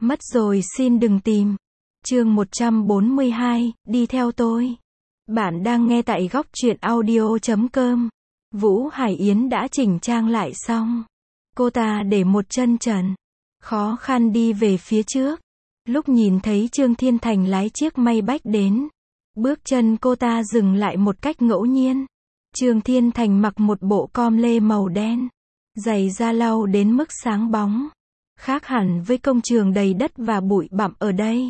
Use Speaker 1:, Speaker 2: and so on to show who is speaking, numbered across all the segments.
Speaker 1: Mất rồi xin đừng tìm. Chương 142, đi theo tôi. Bạn đang nghe tại góc truyện audio.com. Vũ Hải Yến đã chỉnh trang lại xong. Cô ta để một chân trần, khó khăn đi về phía trước. Lúc nhìn thấy Trương Thiên Thành lái chiếc Maybach đến, bước chân cô ta dừng lại một cách ngẫu nhiên. Trương Thiên Thành mặc một bộ com lê màu đen, giày da lau đến mức sáng bóng, khác hẳn với công trường đầy đất và bụi bặm ở đây.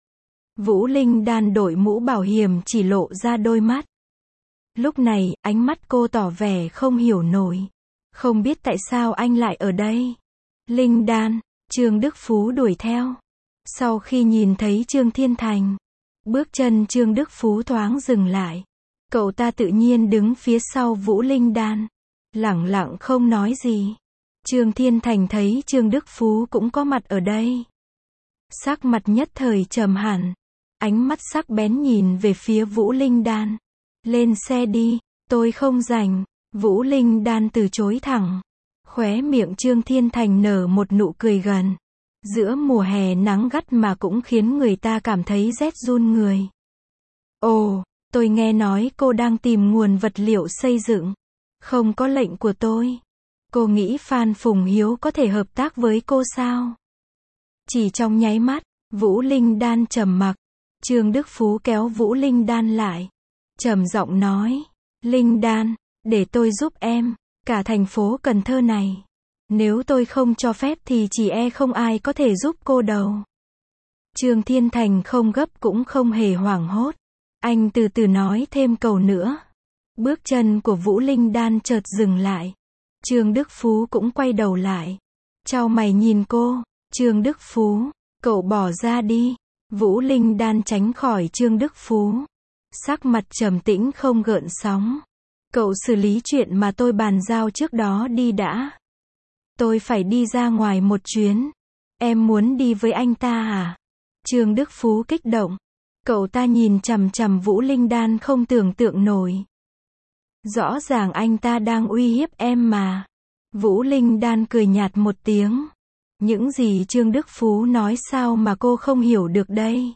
Speaker 1: Vũ Linh Đan đội mũ bảo hiểm chỉ lộ ra đôi mắt. Lúc này, ánh mắt cô tỏ vẻ không hiểu nổi. Không biết tại sao anh lại ở đây. Linh Đan, Trương Đức Phú đuổi theo. Sau khi nhìn thấy Trương Thiên Thành, bước chân Trương Đức Phú thoáng dừng lại. Cậu ta tự nhiên đứng phía sau Vũ Linh Đan, lẳng lặng không nói gì. Trương Thiên Thành thấy Trương Đức Phú cũng có mặt ở đây, sắc mặt nhất thời trầm hẳn, ánh mắt sắc bén nhìn về phía Vũ Linh Đan. Lên xe đi, tôi không rảnh. Vũ Linh Đan từ chối thẳng. Khóe miệng Trương Thiên Thành nở một nụ cười gần. Giữa mùa hè nắng gắt mà cũng khiến người ta cảm thấy rét run người. Ồ, tôi nghe nói cô đang tìm nguồn vật liệu xây dựng. Không có lệnh của tôi. Cô nghĩ Phan Phùng Hiếu có thể hợp tác với cô sao? Chỉ trong nháy mắt, Vũ Linh Đan trầm mặc. Trương Đức Phú kéo Vũ Linh Đan lại, trầm giọng nói, Linh Đan, để tôi giúp em, cả thành phố Cần Thơ này. Nếu tôi không cho phép thì chỉ không ai có thể giúp cô đâu. Trương Thiên Thành không gấp cũng không hề hoảng hốt. Anh từ từ nói thêm câu nữa. Bước chân của Vũ Linh Đan chợt dừng lại. Trương Đức Phú cũng quay đầu lại, chau mày nhìn cô. Trương Đức Phú, cậu bỏ ra đi. Vũ Linh Đan tránh khỏi Trương Đức Phú, sắc mặt trầm tĩnh không gợn sóng. Cậu xử lý chuyện mà tôi bàn giao trước đó đi đã. Tôi phải đi ra ngoài một chuyến. Em muốn đi với anh ta à? Trương Đức Phú kích động. Cậu ta nhìn chằm chằm Vũ Linh Đan không tưởng tượng nổi. Rõ ràng anh ta đang uy hiếp em mà. Vũ Linh Đan cười nhạt một tiếng. Những gì Trương Đức Phú nói sao mà cô không hiểu được đây?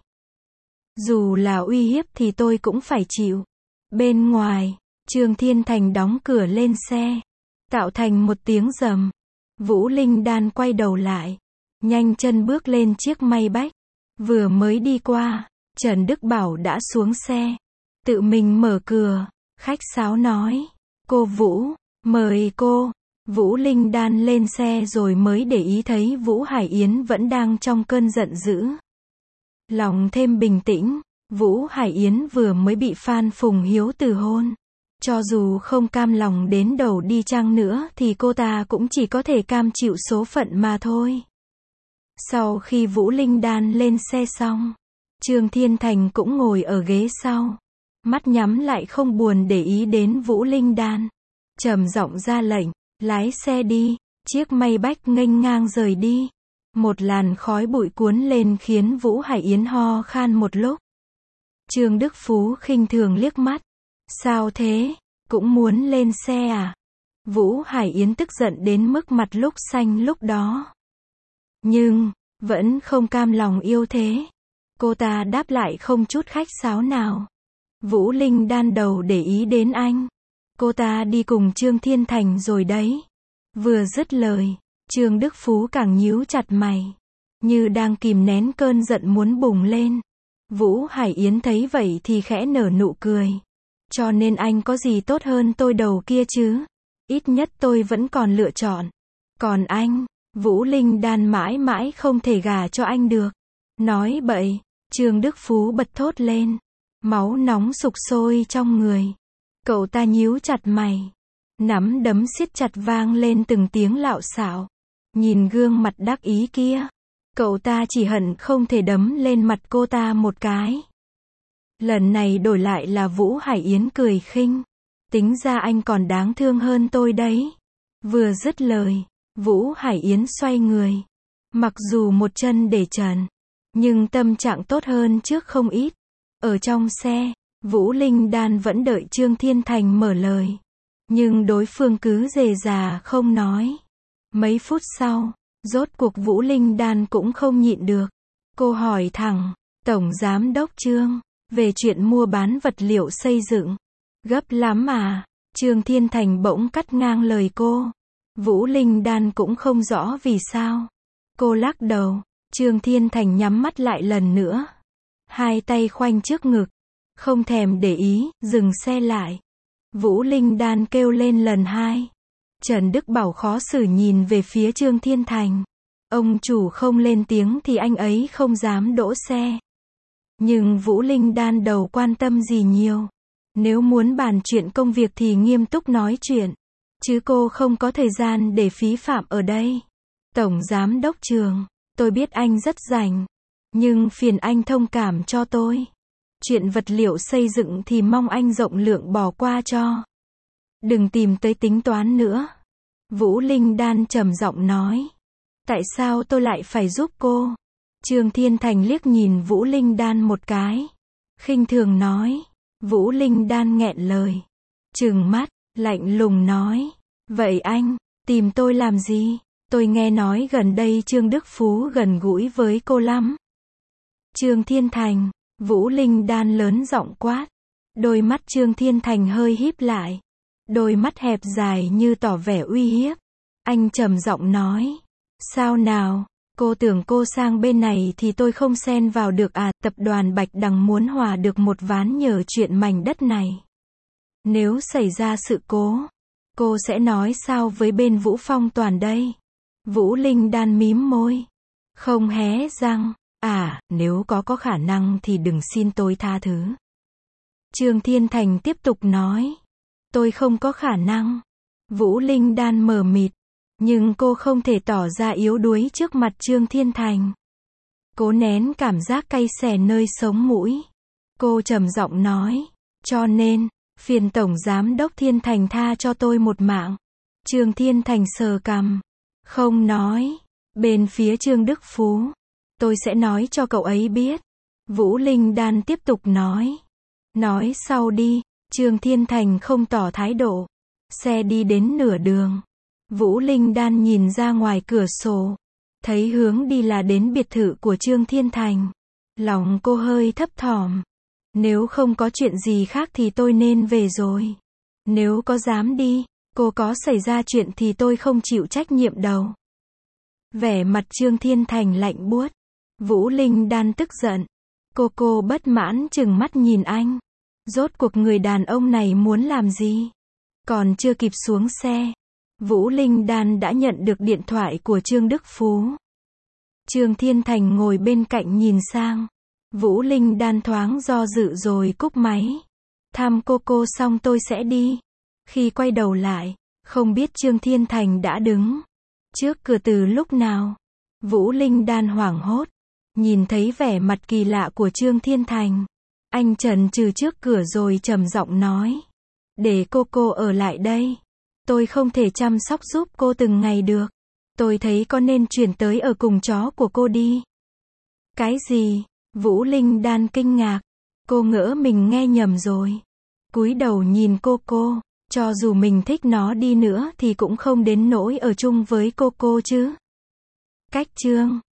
Speaker 1: Dù là uy hiếp thì tôi cũng phải chịu. Bên ngoài, Trương Thiên Thành đóng cửa lên xe, tạo thành một tiếng rầm. Vũ Linh Đan quay đầu lại, nhanh chân bước lên chiếc Maybach. Vừa mới đi qua, Trần Đức Bảo đã xuống xe, tự mình mở cửa, khách sáo nói, cô Vũ, mời cô. Vũ Linh Đan lên xe rồi mới để ý thấy Vũ Hải Yến vẫn đang trong cơn giận dữ. Lòng thêm bình tĩnh, Vũ Hải Yến vừa mới bị Phan Phùng Hiếu từ hôn. Cho dù không cam lòng đến đầu đi chăng nữa thì cô ta cũng chỉ có thể cam chịu số phận mà thôi. Sau khi Vũ Linh Đan lên xe xong, Trương Thiên Thành cũng ngồi ở ghế sau, mắt nhắm lại không buồn để ý đến Vũ Linh Đan. Trầm giọng ra lệnh, lái xe đi. Chiếc Maybach nghênh ngang rời đi. Một làn khói bụi cuốn lên khiến Vũ Hải Yến ho khan một lúc. Trương Đức Phú khinh thường liếc mắt. Sao thế? Cũng muốn lên xe à? Vũ Hải Yến tức giận đến mức mặt lúc xanh lúc đó. Nhưng, vẫn không cam lòng yêu thế. Cô ta đáp lại không chút khách sáo nào. Vũ Linh Đan đầu để ý đến anh. Cô ta đi cùng Trương Thiên Thành rồi đấy. Vừa dứt lời, Trương Đức Phú càng nhíu chặt mày, như đang kìm nén cơn giận muốn bùng lên. Vũ Hải Yến thấy vậy thì khẽ nở nụ cười. Cho nên anh có gì tốt hơn tôi đầu kia chứ? Ít nhất tôi vẫn còn lựa chọn. Còn anh, Vũ Linh Đan mãi mãi không thể gả cho anh được. Nói bậy, Trương Đức Phú bật thốt lên. Máu nóng sục sôi trong người. Cậu ta nhíu chặt mày, nắm đấm siết chặt vang lên từng tiếng lạo xạo. Nhìn gương mặt đắc ý kia, cậu ta chỉ hận không thể đấm lên mặt cô ta một cái. Lần này đổi lại là Vũ Hải Yến cười khinh. Tính ra anh còn đáng thương hơn tôi đấy. Vừa dứt lời, Vũ Hải Yến xoay người. Mặc dù một chân để trần, nhưng tâm trạng tốt hơn trước không ít. Ở trong xe, Vũ Linh Đan vẫn đợi Trương Thiên Thành mở lời. Nhưng đối phương cứ rề rà không nói. Mấy phút sau, Rốt cuộc Vũ Linh Đan cũng không nhịn được. Cô hỏi thẳng, Tổng Giám Đốc Trương, về chuyện mua bán vật liệu xây dựng. Gấp lắm à? Trương Thiên Thành bỗng cắt ngang lời cô. Vũ Linh Đan cũng không rõ vì sao. Cô lắc đầu. Trương Thiên Thành nhắm mắt lại lần nữa. Hai tay khoanh trước ngực. Không thèm để ý, dừng xe lại. Vũ Linh Đan kêu lên lần hai. Trần Đức Bảo khó xử nhìn về phía Trương Thiên Thành. Ông chủ không lên tiếng thì anh ấy không dám đỗ xe. Nhưng Vũ Linh Đan đâu quan tâm gì nhiều. Nếu muốn bàn chuyện công việc thì nghiêm túc nói chuyện. Chứ cô không có thời gian để phí phạm ở đây. Tổng Giám Đốc Trường, tôi biết anh rất rảnh. Nhưng phiền anh thông cảm cho tôi. Chuyện vật liệu xây dựng thì mong anh rộng lượng bỏ qua cho. Đừng tìm tới tính toán nữa. Vũ Linh Đan trầm giọng nói. Tại sao tôi lại phải giúp cô? Trương Thiên Thành liếc nhìn Vũ Linh Đan một cái. Khinh thường nói. Vũ Linh Đan nghẹn lời. Trừng mắt, lạnh lùng nói. Vậy anh, tìm tôi làm gì? Tôi nghe nói gần đây Trương Đức Phú gần gũi với cô lắm. Trương Thiên Thành, Vũ Linh Đan lớn giọng quát. Đôi mắt Trương Thiên Thành hơi híp lại. Đôi mắt hẹp dài như tỏ vẻ uy hiếp. Anh trầm giọng nói. Sao nào, cô tưởng cô sang bên này thì tôi không xen vào được à? Tập đoàn Bạch Đằng muốn hòa được một ván nhờ chuyện mảnh đất này. Nếu xảy ra sự cố, cô sẽ nói sao với bên Vũ Phong Toàn đây? Vũ Linh Đan mím môi. Không hé răng. À, nếu có khả năng thì đừng xin tôi tha thứ. Trương Thiên Thành tiếp tục nói. Tôi không có khả năng. Vũ Linh Đan mờ mịt. Nhưng cô không thể tỏ ra yếu đuối trước mặt Trương Thiên Thành. Cố nén cảm giác cay xè nơi sống mũi. Cô trầm giọng nói. Cho nên, phiền Tổng Giám Đốc Thiên Thành tha cho tôi một mạng. Trương Thiên Thành sờ cằm. Không nói. Bên phía Trương Đức Phú. Tôi sẽ nói cho cậu ấy biết. Vũ Linh Đan tiếp tục nói. Nói sau đi. Trương Thiên Thành không tỏ thái độ. Xe đi đến nửa đường. Vũ Linh Đan nhìn ra ngoài cửa sổ. Thấy hướng đi là đến biệt thự của Trương Thiên Thành. Lòng cô hơi thấp thỏm. Nếu không có chuyện gì khác thì tôi nên về rồi. Nếu có dám đi, cô có xảy ra chuyện thì tôi không chịu trách nhiệm đâu. Vẻ mặt Trương Thiên Thành lạnh buốt. Vũ Linh Đan tức giận. Cô bất mãn trừng mắt nhìn anh. Rốt cuộc người đàn ông này muốn làm gì? Còn chưa kịp xuống xe, Vũ Linh Đan đã nhận được điện thoại của Trương Đức Phú. Trương Thiên Thành ngồi bên cạnh nhìn sang. Vũ Linh Đan thoáng do dự rồi cúp máy. Thăm cô xong tôi sẽ đi. Khi quay đầu lại, không biết Trương Thiên Thành đã đứng trước cửa từ lúc nào. Vũ Linh Đan hoảng hốt. Nhìn thấy vẻ mặt kỳ lạ của Trương Thiên Thành. Anh chần chừ trước cửa rồi trầm giọng nói. Để cô ở lại đây. Tôi không thể chăm sóc giúp cô từng ngày được. Tôi thấy có nên chuyển tới ở cùng chó của cô đi. Cái gì? Vũ Linh Đan kinh ngạc. Cô ngỡ mình nghe nhầm rồi. Cúi đầu nhìn cô. Cho dù mình thích nó đi nữa thì cũng không đến nỗi ở chung với cô chứ. Cách chương